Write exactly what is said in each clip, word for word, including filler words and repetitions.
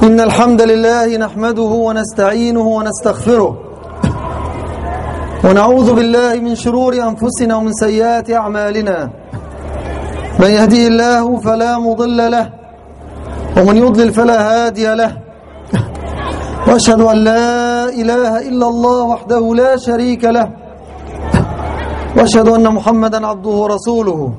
إن الحمد لله نحمده ونستعينه ونستغفره ونعوذ بالله من شرور أنفسنا ومن سيئات أعمالنا. من يهديه الله فلا مضل له ومن يضلل فلا هادي له. وأشهد أن لا إله إلا الله وحده لا شريك له، وأشهد أن محمدا عبده ورسوله.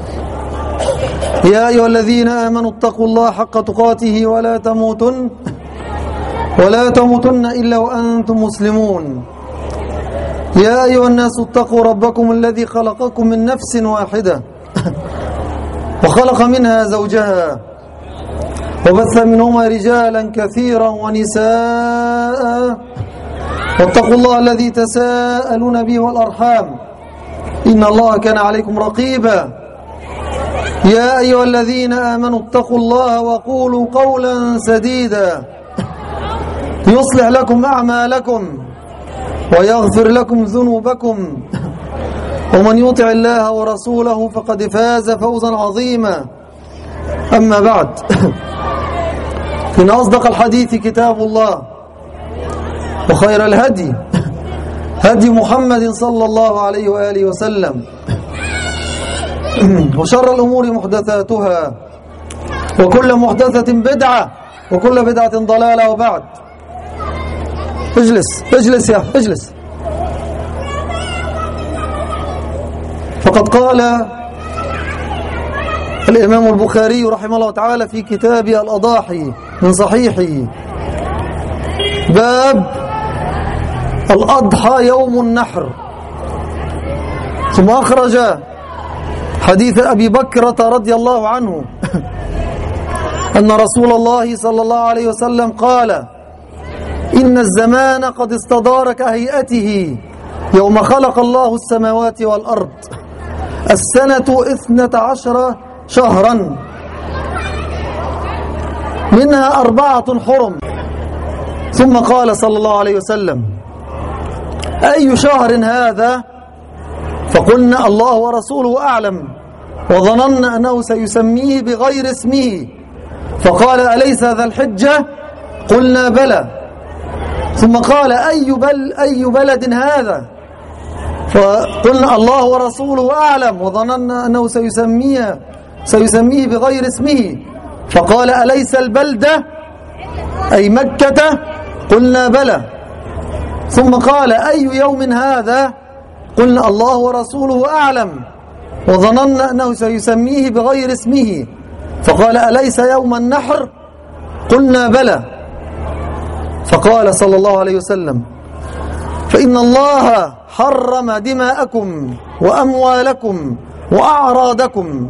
يا أيها الذين آمنوا اتقوا الله حق تقاته ولا تموتن ولا تموتن إلا وأنتم مسلمون. يا أيها الناس اتقوا ربكم الذي خلقكم من نفس واحدة وخلق منها زوجها وبث منهما رجالا كثيرا ونساء، واتقوا الله الذي تساءلون به والأرحام إن الله كان عليكم رقيبا. يا أيها الذين آمنوا اتقوا الله وقولوا قولا سديدا يصلح لكم أعمالكم ويغفر لكم ذنوبكم، ومن يطع الله ورسوله فقد فاز فوزا عظيما. أما بعد، فإن أصدق الحديث كتاب الله، وخير الهدي هدي محمد صلى الله عليه وآله وسلم، وشر الأمور محدثاتها، وكل محدثة بدعة، وكل بدعة ضلالة. وبعد، اجلس اجلس يا اجلس. فقد قال الإمام البخاري رحمه الله تعالى في كتاب الأضاحي من صحيحه: باب الأضحى يوم النحر. ثم أخرج حديث أبي بكرة رضي الله عنه أن رسول الله صلى الله عليه وسلم قال: إن الزمان قد استدار كهيئته يوم خلق الله السماوات والأرض، السنة اثنة عشر شهرا، منها أربعة حرم. ثم قال صلى الله عليه وسلم: أي شهر هذا؟ فقلنا: الله ورسوله أعلم، وظننا أنه سيسميه بغير اسمه. فقال: أليس ذا الحجة؟ قلنا: بلى. ثم قال: أي, بل أي بلد هذا؟ فقلنا: الله ورسوله أعلم، وظننا أنه سيسميه, سيسميه بغير اسمه. فقال: أليس البلدة أي مكة؟ قلنا: بلى. ثم قال: أي يوم هذا؟ قلنا: الله ورسوله أعلم، وظننا أنه سيسميه بغير اسمه. فقال: أليس يوم النحر؟ قلنا: بلى. فقال صلى الله عليه وسلم: فإن الله حرم دماءكم وأموالكم وأعراضكم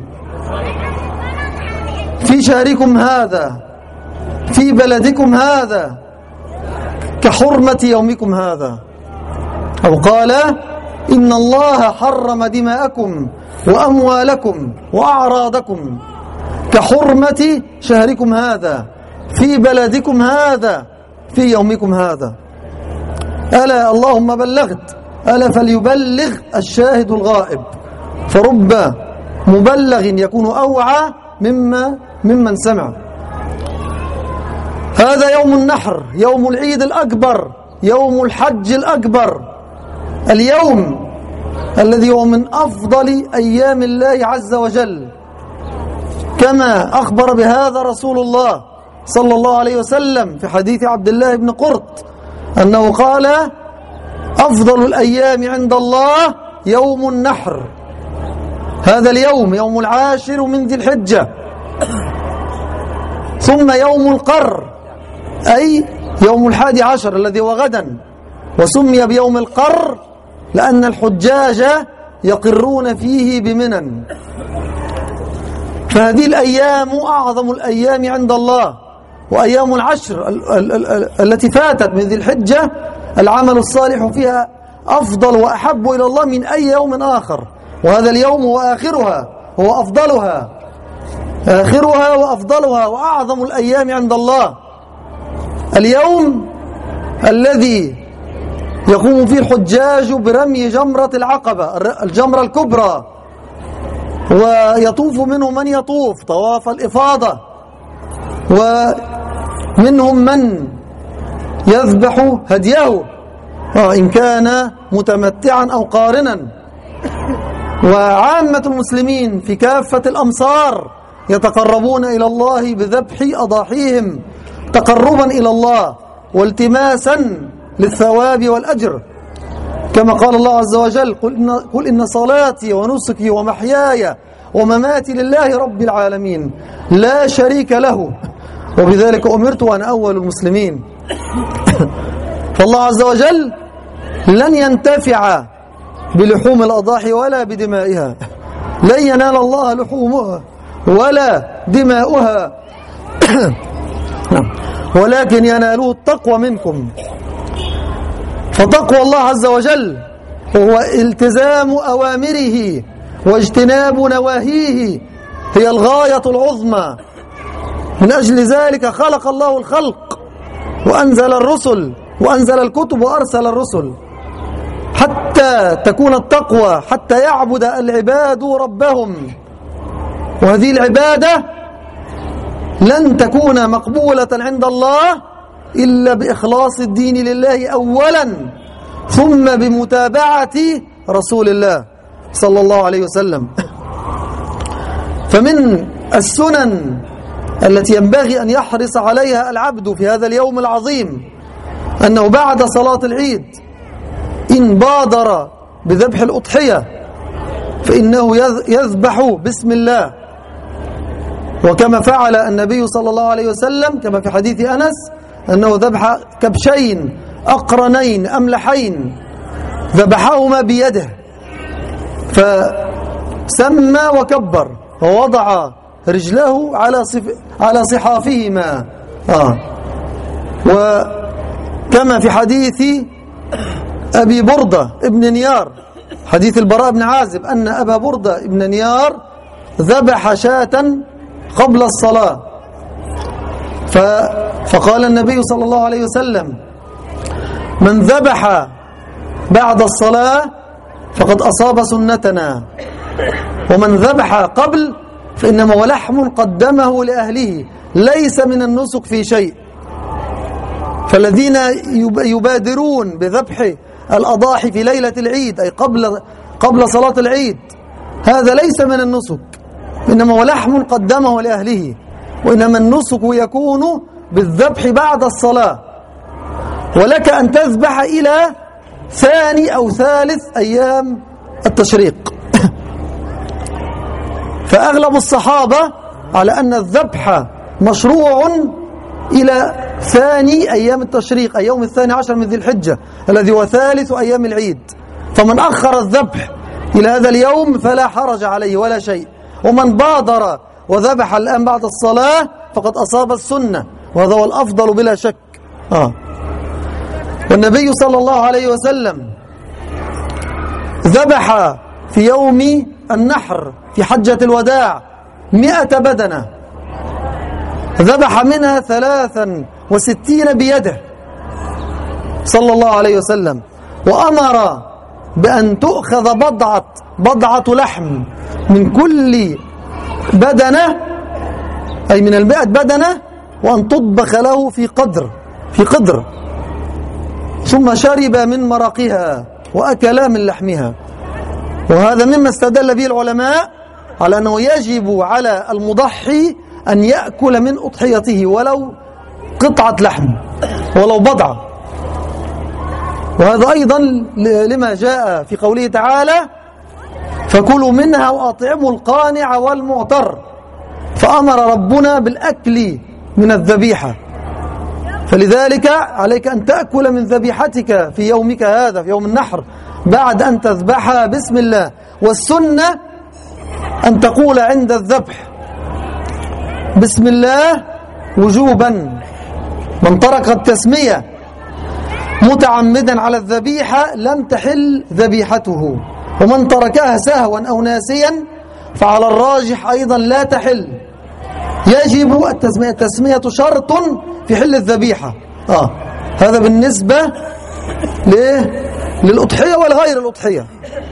في شهركم هذا في بلدكم هذا كحرمة يومكم هذا. أو قال: إن الله حرم دماءكم وأموالكم وأعراضكم كحرمة شهركم هذا في بلدكم هذا في يومكم هذا. ألا اللهم بلغت، ألا فليبلغ الشاهد الغائب، فرب مبلغ يكون أوعى مما ممن سمع. هذا يوم النحر، يوم العيد الأكبر، يوم الحج الأكبر، اليوم الذي هو من أفضل أيام الله عز وجل، كما أخبر بهذا رسول الله صلى الله عليه وسلم في حديث عبد الله بن قرط أنه قال: أفضل الأيام عند الله يوم النحر. هذا اليوم يوم العاشر من ذي الحجة. ثم يوم القر، أي يوم الحادي عشر الذي هو غدا، وسمي بيوم القر لأن الحجاج يقرون فيه بمنن. فهذه الأيام أعظم الأيام عند الله، وأيام العشر التي فاتت من ذي الحجة العمل الصالح فيها أفضل وأحب إلى الله من أي يوم آخر. وهذا اليوم هو آخرها، هو أفضلها، آخرها وأفضلها وأعظم الأيام عند الله. اليوم الذي يقوم فيه الحجاج برمي جمرة العقبة، الجمرة الكبرى، ويطوف منه من يطوف طواف الإفاضة، منهم من يذبح هديه إن كان متمتعا أو قارنا، وعامة المسلمين في كافة الأمصار يتقربون إلى الله بذبح أضاحيهم تقربا إلى الله والتماسا للثواب والأجر، كما قال الله عز وجل: قل إن, قل إن صلاتي ونسكي ومحياي ومماتي لله رب العالمين لا شريك له وبذلك أمرت وأنا أول المسلمين. فالله عز وجل لن ينتفع بلحوم الأضاحي ولا بدمائها، لن ينال الله لحومها ولا دماؤها ولكن يناله التقوى منكم. فتقوى الله عز وجل وهو التزام أوامره واجتناب نواهيه هي الغاية العظمى. من أجل ذلك خلق الله الخلق وأنزل الرسل وأنزل الكتب وأرسل الرسل حتى تكون التقوى، حتى يعبد العباد ربهم. وهذه العبادة لن تكون مقبولة عند الله إلا بإخلاص الدين لله أولا، ثم بمتابعة رسول الله صلى الله عليه وسلم. فمن السنن التي ينبغي أن يحرص عليها العبد في هذا اليوم العظيم أنه بعد صلاة العيد إن بادر بذبح الأضحية فإنه يذبح بسم الله، وكما فعل النبي صلى الله عليه وسلم كما في حديث أنس أنه ذبح كبشين أقرنين أملحين ذبحهما بيده، فسمى وكبر ووضع رجله على صف على صحافهما. آه. وكما في حديث أبي بردة ابن نيار، حديث البراء بن عازب أن أبا بردة ابن نيار ذبح شاة قبل الصلاة، فقال النبي صلى الله عليه وسلم: من ذبح بعد الصلاة فقد أصاب سنتنا، ومن ذبح قبل فإنما هو لحم قدمه لأهله ليس من النسك في شيء. فالذين يبادرون بذبح الأضاحي في ليلة العيد أي قبل قبل صلاة العيد هذا ليس من النسك، إنما هو لحم قدمه لأهله، وإنما النسك يكون بالذبح بعد الصلاة. ولك أن تذبح إلى ثاني أو ثالث أيام التشريق. فأغلب الصحابة على أن الذبح مشروع إلى ثاني أيام التشريق، أي يوم الثاني عشر من ذي الحجة الذي هو ثالث أيام العيد. فمن أخر الذبح إلى هذا اليوم فلا حرج عليه ولا شيء، ومن بادر وذبح الآن بعد الصلاة فقد أصاب السنة، وهذا هو الأفضل بلا شك. آه. والنبي صلى الله عليه وسلم ذبح في يوم النحر في حجة الوداع مئة بدنة، ذبح منها ثلاثا وستين بيده صلى الله عليه وسلم، وأمر بأن تؤخذ بضعة بضعة لحم من كل بدنة أي من المئة بدنة، وأن تطبخ له في قدر في قدر ثم شرب من مرقها وأكل من لحمها. وهذا مما استدل به العلماء على أنه يجب على المضحي أن يأكل من أضحيته ولو قطعة لحم ولو بضعة. وهذا أيضا لما جاء في قوله تعالى: فكلوا منها وأطعموا القانع والمعتر، فأمر ربنا بالأكل من الذبيحة. فلذلك عليك أن تأكل من ذبيحتك في يومك هذا في يوم النحر بعد أن تذبحها بسم الله. والسنة أن تقول عند الذبح بسم الله وجوبا. من ترك التسمية متعمدا على الذبيحة لم تحل ذبيحته، ومن تركها سهوا أو ناسيا فعلى الراجح أيضا لا تحل. يجب التسمية، التسمية شرط في حل الذبيحة. آه. هذا بالنسبة للأضحية والغير الأضحية.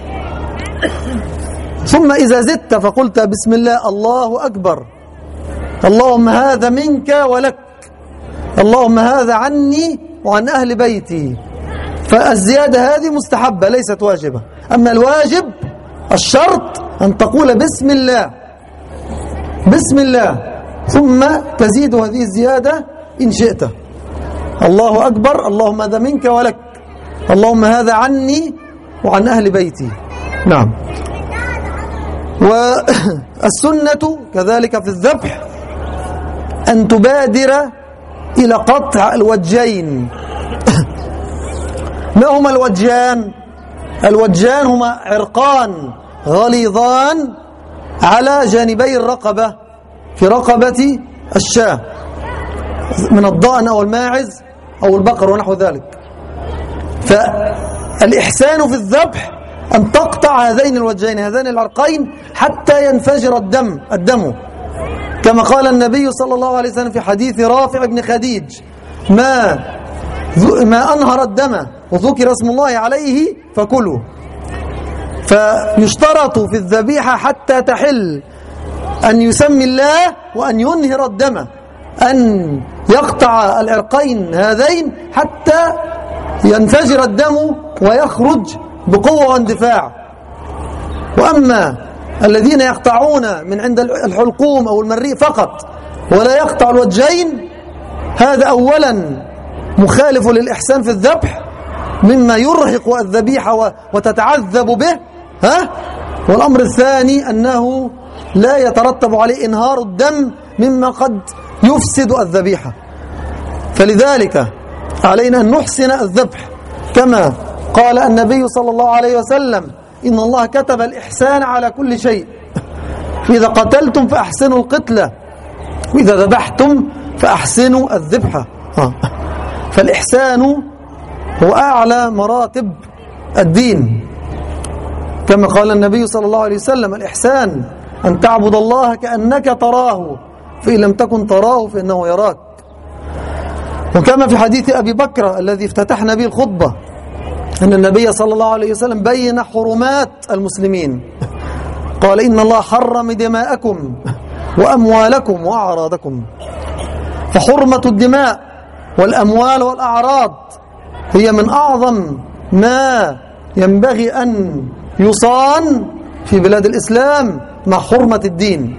ثم إذا زدت فقلت بسم الله الله أكبر، اللهم هذا منك ولك، اللهم هذا عني وعن أهل بيتي. فالزيادة هذه مستحبة ليست واجبة. أما الواجب الشرط أن تقول بسم الله بسم الله ثم تزيد هذه الزيادة إن شئت. الله أكبر، اللهم هذا منك ولك، اللهم هذا عني وعن أهل بيتي. نعم. والسنة كذلك في الذبح أن تبادر إلى قطع الوجين. ما هما الوجان؟ الوجان هما عرقان غليظان على جانبي الرقبة، في رقبة الشاة من الضأن أو الماعز أو البقر ونحو ذلك. فالإحسان في الذبح أن تقطع هذين الوجهين هذين العرقين حتى ينفجر الدم الدم كما قال النبي صلى الله عليه وسلم في حديث رافع بن خديج: ما ما أنهر الدم وذكر اسم الله عليه فكلوا. فيشترط في الذبيحة حتى تحل أن يسمي الله وأن ينهر الدم، أن يقطع العرقين هذين حتى ينفجر الدم ويخرج بقوة واندفاع. وأما الذين يقطعون من عند الحلقوم أو المريء فقط ولا يقطع الوجهين، هذا أولا مخالف للإحسان في الذبح مما يرهق الذبيحة وتتعذب به، ها؟ والأمر الثاني أنه لا يترتب عليه إنهار الدم مما قد يفسد الذبيحة. فلذلك علينا أن نحسن الذبح كما قال النبي صلى الله عليه وسلم: إن الله كتب الإحسان على كل شيء، فإذا قتلتم فأحسنوا القتلة، وإذا ذبحتم فأحسنوا الذبحة. فالإحسان هو أعلى مراتب الدين، كما قال النبي صلى الله عليه وسلم: الإحسان أن تعبد الله كأنك تراه، فإن لم تكن تراه فإنه يراك. وكما في حديث أبي بكر الذي افتتحنا به الخطبة أن النبي صلى الله عليه وسلم بين حرمات المسلمين، قال: إن الله حرم دماءكم وأموالكم وأعراضكم. فحرمة الدماء والأموال والأعراض هي من أعظم ما ينبغي أن يصان في بلاد الإسلام مع حرمة الدين.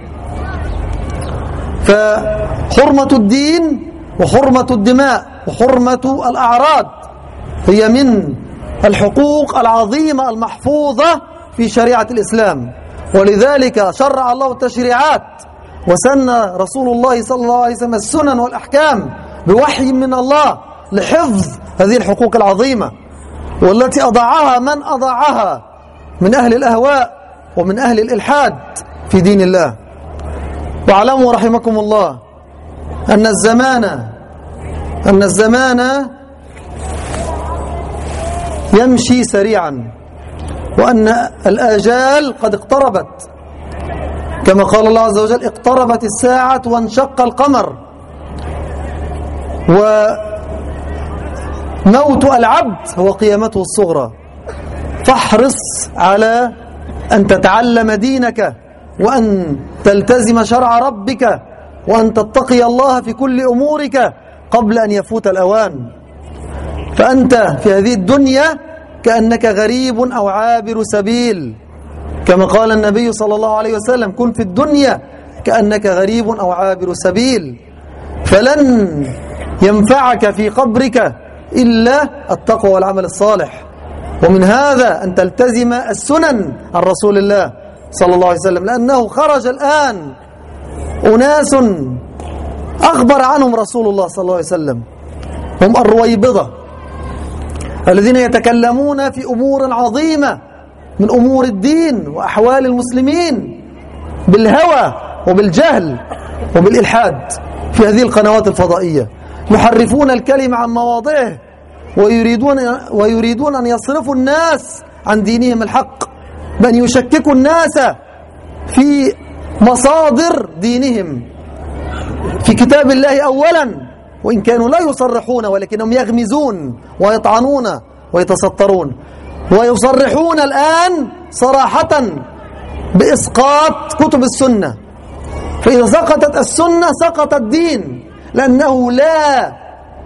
فحرمة الدين وحرمة الدماء وحرمة الأعراض هي من الحقوق العظيمة المحفوظة في شريعة الإسلام، ولذلك شرع الله التشريعات وسن رسول الله صلى الله عليه وسلم السنن والأحكام بوحي من الله لحفظ هذه الحقوق العظيمة، والتي أضاعها من أضاعها من أهل الأهواء ومن أهل الإلحاد في دين الله. واعلموا رحمكم الله أن الزمان أن الزمان يمشي سريعا، وأن الآجال قد اقتربت، كما قال الله عز وجل: اقتربت الساعة وانشق القمر. وموت العبد هو قيامته الصغرى. فاحرص على أن تتعلم دينك وأن تلتزم شرع ربك وأن تتقي الله في كل أمورك قبل أن يفوت الأوان. فأنت في هذه الدنيا كأنك غريب أو عابر سبيل، كما قال النبي صلى الله عليه وسلم: كن في الدنيا كأنك غريب أو عابر سبيل. فلن ينفعك في قبرك إلا التقوى والعمل الصالح. ومن هذا أن تلتزم السنن عن رسول الله صلى الله عليه وسلم، لأنه خرج الآن أناس أخبر عنهم رسول الله صلى الله عليه وسلم، هم الرويبضة الذين يتكلمون في أمور عظيمة من أمور الدين وأحوال المسلمين بالهوى وبالجهل وبالإلحاد في هذه القنوات الفضائية، يحرفون الكلمة عن مواضعه ويريدون ويريدون أن يصرفوا الناس عن دينهم الحق، بأن يشككوا الناس في مصادر دينهم في كتاب الله أولا، وإن كانوا لا يصرحون ولكنهم يغمزون ويطعنون ويتسترون، ويصرحون الآن صراحة بإسقاط كتب السنة. فإذا سقطت السنة سقط الدين، لأنه لا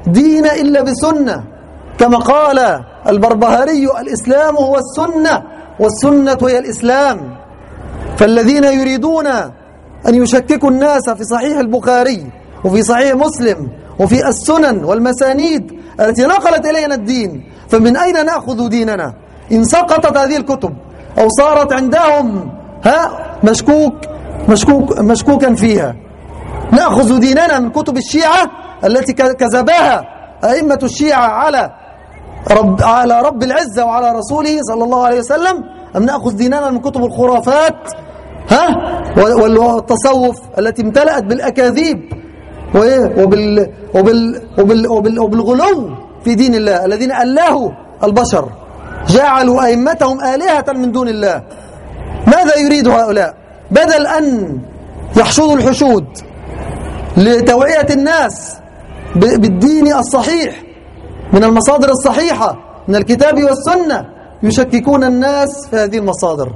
دين إلا بسنة، كما قال البربهاري: الإسلام هو السنة والسنة هي الإسلام. فالذين يريدون أن يشككوا الناس في صحيح البخاري وفي صحيح مسلم وفي السنن والمسانيد التي نقلت إلينا الدين، فمن أين نأخذ ديننا إن سقطت هذه الكتب أو صارت عندهم ها مشكوك مشكوك مشكوكا فيها؟ نأخذ ديننا من كتب الشيعة التي كذبها أئمة الشيعة على رب على رب العزة وعلى رسوله صلى الله عليه وسلم، أم نأخذ ديننا من كتب الخرافات ها والتصوف التي امتلأت بالأكاذيب وبال وبال وبال وبال وبالغلو في دين الله، الذين ألهوا البشر جعلوا أئمتهم آلهة من دون الله. ماذا يريد هؤلاء؟ بدل أن يحشدوا الحشود لتوعية الناس بالدين الصحيح من المصادر الصحيحة من الكتاب والسنة، يشككون الناس في هذه المصادر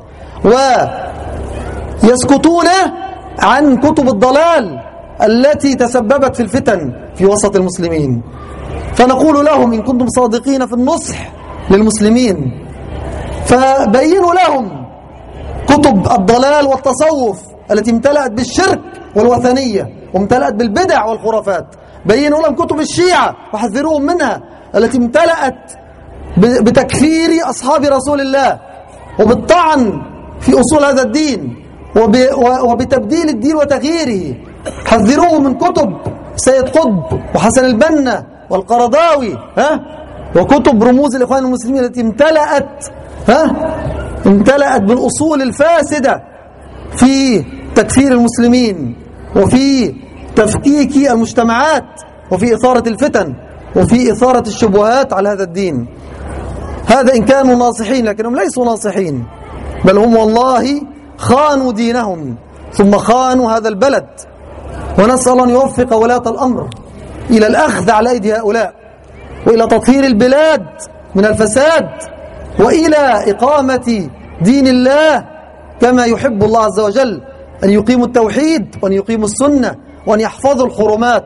ويسكتون عن كتب الضلال التي تسببت في الفتن في وسط المسلمين. فنقول لهم: إن كنتم صادقين في النصح للمسلمين فبينوا لهم كتب الضلال والتصوف التي امتلأت بالشرك والوثنية وامتلأت بالبدع والخرافات. بينوا لهم كتب الشيعة وحذروهم منها التي امتلأت بتكفير أصحاب رسول الله وبالطعن في أصول هذا الدين وبتبديل الدين وتغييره. حذروه من كتب سيد قطب وحسن البنا والقرضاوي ها وكتب رموز الإخوان المسلمين التي امتلأت ها امتلأت بالأصول الفاسدة في تكفير المسلمين وفي تفكيك المجتمعات وفي إثارة الفتن وفي إثارة الشبهات على هذا الدين. هذا إن كانوا ناصحين، لكنهم ليسوا ناصحين، بل هم والله خانوا دينهم ثم خانوا هذا البلد. ونسأل أن يوفق ولاة الأمر إلى الأخذ على أيدي هؤلاء وإلى تطهير البلاد من الفساد وإلى إقامة دين الله كما يحب الله عز وجل، أن يقيموا التوحيد وأن يقيموا السنة وأن يحفظوا الحرمات.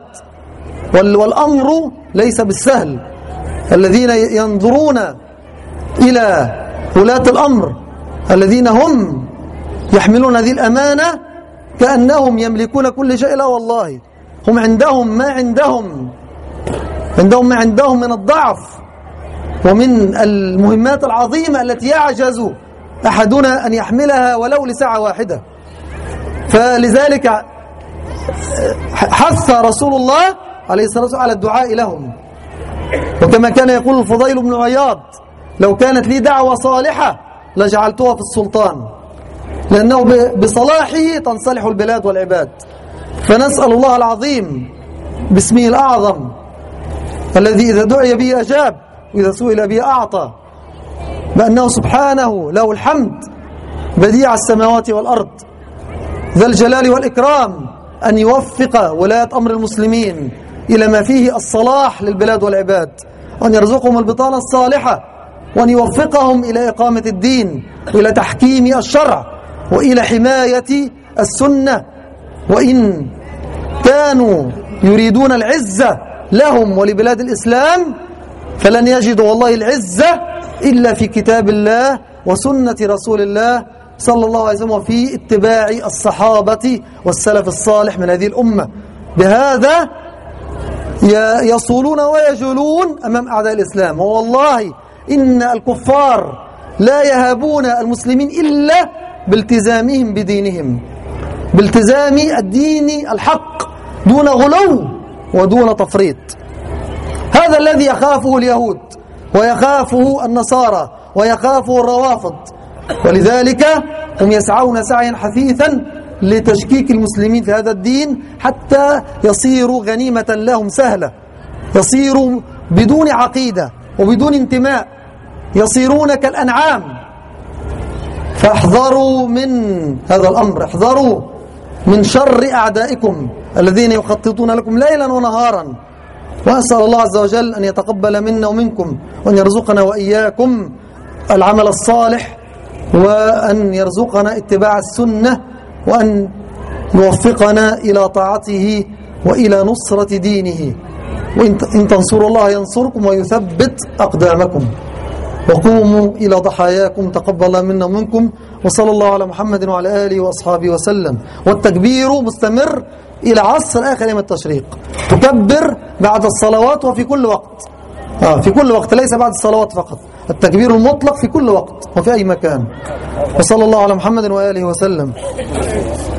والأمر ليس بالسهل. الذين ينظرون إلى ولاة الأمر الذين هم يحملون هذه الأمانة كأنهم يملكون كل شيء، لا والله، هم عندهم ما عندهم عندهم ما عندهم من الضعف ومن المهمات العظيمة التي يعجز أحدنا أن يحملها ولو لساعة واحدة. فلذلك حث رسول الله عليه الصلاة والسلام على الدعاء لهم، وكما كان يقول الفضيل بن عياض: لو كانت لي دعوة صالحة لجعلتها في السلطان، لأنه بصلاحه تنصلح البلاد والعباد. فنسأل الله العظيم باسمه الأعظم الذي إذا دعي به أجاب وإذا سئل به أعطى، بأنه سبحانه له الحمد بديع السماوات والأرض ذا الجلال والإكرام، أن يوفق ولاة أمر المسلمين إلى ما فيه الصلاح للبلاد والعباد، وأن يرزقهم البطانة الصالحة، وأن يوفقهم إلى إقامة الدين وإلى تحكيم الشرع وإلى حماية السنة. وإن كانوا يريدون العزة لهم ولبلاد الإسلام فلن يجدوا والله العزة إلا في كتاب الله وسنة رسول الله صلى الله عليه وسلم وفي اتباع الصحابة والسلف الصالح من هذه الأمة. بهذا يصولون ويجولون أمام أعداء الإسلام. والله إن الكفار لا يهابون المسلمين إلا بالتزامهم بدينهم، بالتزام الدين الحق دون غلو ودون تفريط. هذا الذي يخافه اليهود ويخافه النصارى ويخافه الروافض، ولذلك هم يسعون سعيا حثيثا لتشكيك المسلمين في هذا الدين حتى يصيروا غنيمة لهم سهلة، يصيروا بدون عقيدة وبدون انتماء، يصيرون كالأنعام. فاحذروا من هذا الأمر، احذروا من شر أعدائكم الذين يخططون لكم ليلا ونهارا. وأسأل الله عز وجل أن يتقبل منا ومنكم وأن يرزقنا وإياكم العمل الصالح وأن يرزقنا اتباع السنة وأن يوفقنا إلى طاعته وإلى نصرة دينه. وإن تنصروا الله ينصركم ويثبت أقدامكم. وقوموا إلى ضحاياكم تقبل الله منا ومنكم، وصلى الله على محمد وعلى آله وأصحابه وسلم. والتكبير مستمر إلى عصر آخر أيام التشريق، تكبر بعد الصلوات وفي كل وقت. آه في كل وقت، ليس بعد الصلوات فقط، التكبير المطلق في كل وقت وفي أي مكان. وصلى الله على محمد وآله وسلم.